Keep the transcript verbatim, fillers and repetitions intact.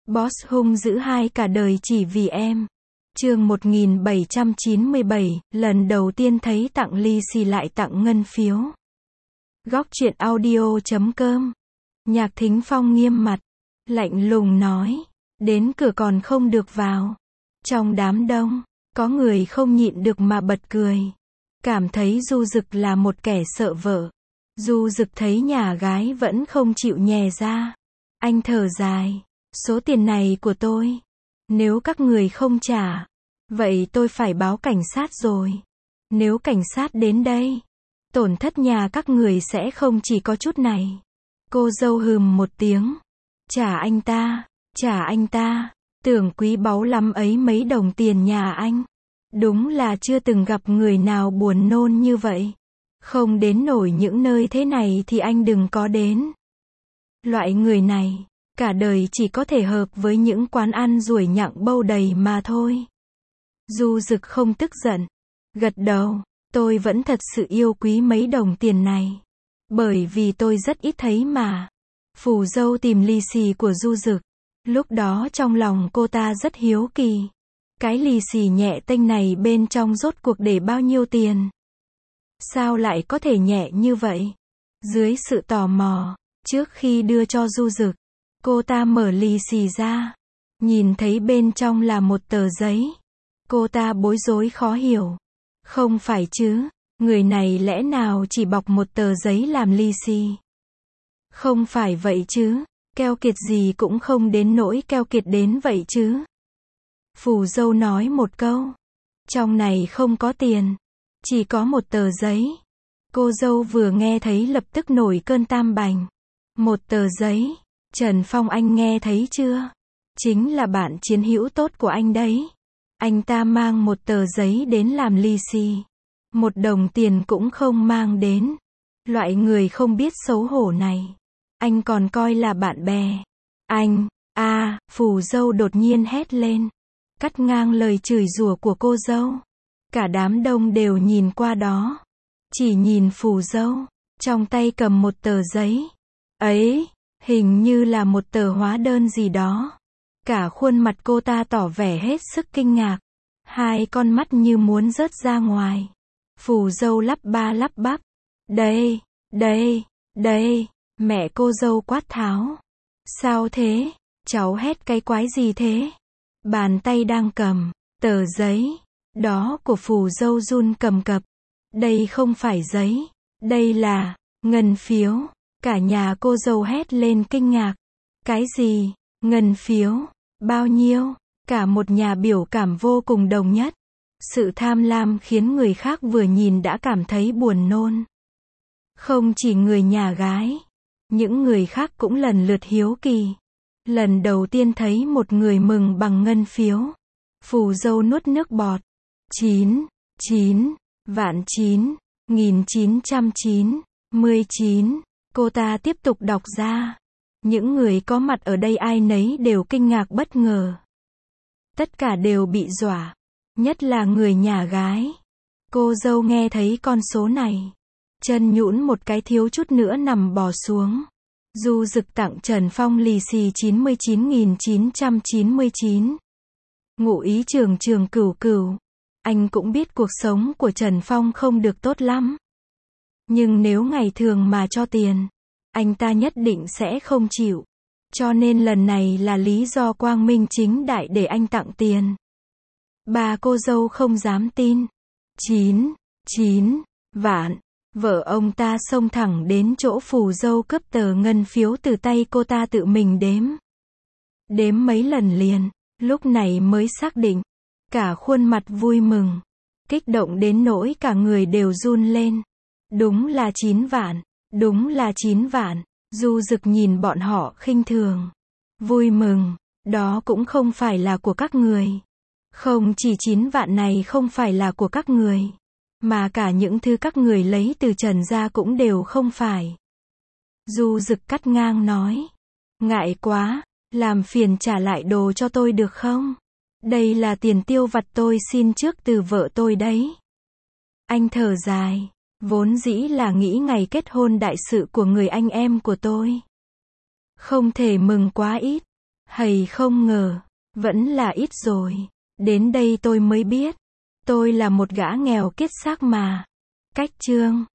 Boss hung dữ hai cả đời chỉ vì em. Chương một nghìn bảy trăm chín mươi bảy, lần đầu tiên thấy tặng lì xì lại tặng ngân phiếu. Góc truyện audio chấm com. Nhạc Thính Phong nghiêm mặt, lạnh lùng nói, đến cửa còn không được vào. Trong đám đông, có người không nhịn được mà bật cười. Cảm thấy Du Dực là một kẻ sợ vợ. Du Dực thấy nhà gái vẫn không chịu nhè ra. Anh thở dài, số tiền này của tôi. Nếu các người không trả, vậy tôi phải báo cảnh sát rồi. Nếu cảnh sát đến đây, tổn thất nhà các người sẽ không chỉ có chút này. Cô dâu hừm một tiếng. Trả anh ta, trả anh ta. Tưởng quý báu lắm ấy mấy đồng tiền nhà anh. Đúng là chưa từng gặp người nào buồn nôn như vậy. Không đến nổi những nơi thế này thì anh đừng có đến. Loại người này, cả đời chỉ có thể hợp với những quán ăn ruồi nhặng bâu đầy mà thôi. Du Dực không tức giận. Gật đầu, tôi vẫn thật sự yêu quý mấy đồng tiền này. Bởi vì tôi rất ít thấy mà. Phù dâu tìm lì xì của Du Dực. Lúc đó trong lòng cô ta rất hiếu kỳ. Cái lì xì nhẹ tênh này bên trong rốt cuộc để bao nhiêu tiền? Sao lại có thể nhẹ như vậy? Dưới sự tò mò, trước khi đưa cho Du Dực, cô ta mở lì xì ra. Nhìn thấy bên trong là một tờ giấy. Cô ta bối rối khó hiểu. Không phải chứ, người này lẽ nào chỉ bọc một tờ giấy làm lì xì? Không phải vậy chứ, keo kiệt gì cũng không đến nỗi keo kiệt đến vậy chứ. Phù dâu nói một câu. Trong này không có tiền. Chỉ có một tờ giấy. Cô dâu vừa nghe thấy lập tức nổi cơn tam bành. Một tờ giấy. Trần Phong anh nghe thấy chưa? Chính là bạn chiến hữu tốt của anh đấy. Anh ta mang một tờ giấy đến làm lì xì. Một đồng tiền cũng không mang đến. Loại người không biết xấu hổ này. Anh còn coi là bạn bè. Anh, a à, phù dâu đột nhiên hét lên. Cắt ngang lời chửi rủa của cô dâu. Cả đám đông đều nhìn qua đó. Chỉ nhìn phù dâu. Trong tay cầm một tờ giấy. Ấy, hình như là một tờ hóa đơn gì đó. Cả khuôn mặt cô ta tỏ vẻ hết sức kinh ngạc. Hai con mắt như muốn rớt ra ngoài. Phù dâu lắp ba lắp bắp. Đây, đây, đây. Mẹ cô dâu quát tháo. Sao thế? Cháu hét cái quái gì thế? Bàn tay đang cầm tờ giấy đó của phù dâu run cầm cập. Đây không phải giấy, đây là ngân phiếu. Cả nhà cô dâu hét lên kinh ngạc. Cái gì? Ngân phiếu? Bao nhiêu? Cả một nhà biểu cảm vô cùng đồng nhất. Sự tham lam khiến người khác vừa nhìn đã cảm thấy buồn nôn. Không chỉ người nhà gái, những người khác cũng lần lượt hiếu kỳ. Lần đầu tiên thấy một người mừng bằng ngân phiếu. Phù dâu nuốt nước bọt. Chín, chín, vạn chín, nghìn chín trăm chín mươi chín. Cô ta tiếp tục đọc ra. Những người có mặt ở đây ai nấy đều kinh ngạc bất ngờ. Tất cả đều bị dọa. Nhất là người nhà gái. Cô dâu nghe thấy con số này. Chân nhũn một cái thiếu chút nữa nằm bò xuống. Du Dực tặng Trần Phong lì xì chín mươi chín nghìn chín trăm chín mươi chín. Ngụ ý trường trường cửu cửu. Anh cũng biết cuộc sống của Trần Phong không được tốt lắm. Nhưng nếu ngày thường mà cho tiền, anh ta nhất định sẽ không chịu. Cho nên lần này là lý do quang minh chính đại để anh tặng tiền. Bà cô dâu không dám tin. Chín, chín, vạn. Vợ ông ta xông thẳng đến chỗ phù dâu cướp tờ ngân phiếu từ tay cô ta tự mình đếm. Đếm mấy lần liền, lúc này mới xác định. Cả khuôn mặt vui mừng. Kích động đến nỗi cả người đều run lên. Đúng là chín vạn. Đúng là chín vạn. Du Dực nhìn bọn họ khinh thường. Vui mừng. Đó cũng không phải là của các người. Không chỉ chín vạn này không phải là của các người. Mà cả những thứ các người lấy từ Trần ra cũng đều không phải. Du Dực cắt ngang nói. Ngại quá, làm phiền trả lại đồ cho tôi được không? Đây là tiền tiêu vặt tôi xin trước từ vợ tôi đấy. Anh thở dài. Vốn dĩ là nghĩ ngày kết hôn đại sự của người anh em của tôi. Không thể mừng quá ít. Hầy không ngờ, vẫn là ít rồi. Đến đây tôi mới biết, tôi là một gã nghèo kiết xác mà. Cách chương